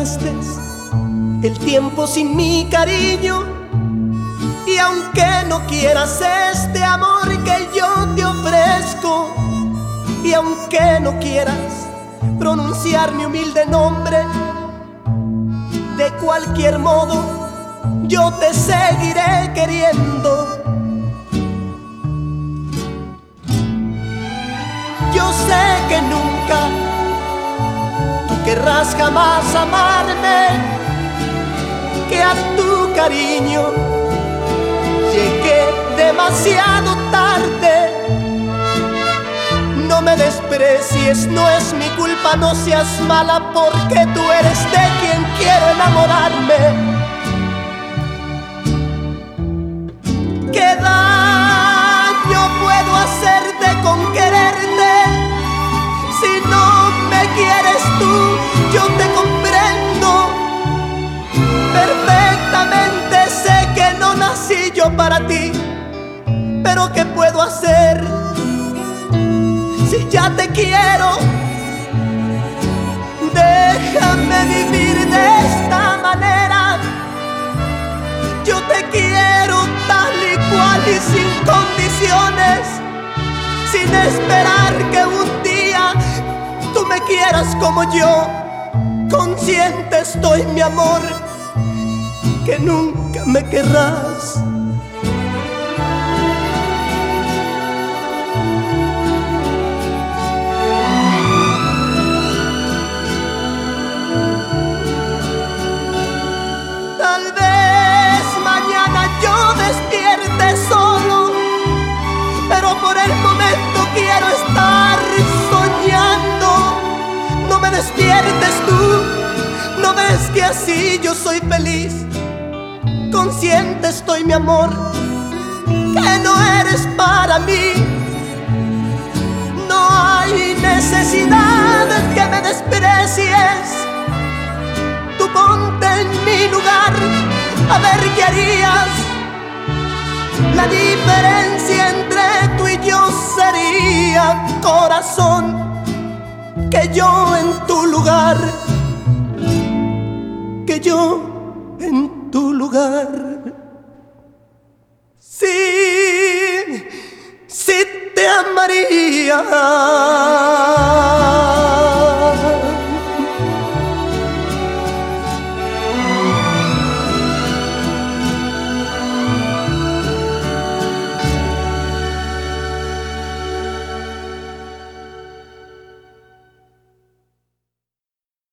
gastaste el tiempo sin mi cariño. Y aunque no quieras este amor que yo te ofrezco, y aunque no quieras pronunciar mi humilde nombre, de cualquier modo yo te seguiré queriendo. Yo sé que nunca tú querrás jamás amarme, que a tu cariño llegué demasiado tarde. No me desprecies, no es mi culpa, no seas mala, porque tú eres de quien quiero enamorarme. ¿Qué daño puedo hacerte con quererte? Si no me quieres tú, yo te comprendo perfectamente. Sé que no nací yo para ti, pero ¿qué puedo hacer si ya te quiero? Déjame vivir de esta manera. Yo te quiero tal y cual y sin condiciones, sin esperar que un día tú me quieras como yo. Consciente estoy, mi amor, que nunca me querrás. Tal vez mañana yo despierte solo, pero por el momento quiero estar soñando. No me despiertes tú, ¿no ves que así yo soy feliz? Consciente estoy, mi amor, que no eres para mí. No hay necesidad de que me desprecies. Tú ponte en mi lugar, a ver qué harías. La diferencia entre tú y yo sería, corazón, que yo en tu lugar, que yo en tu lugar. Sí, sí te amaría.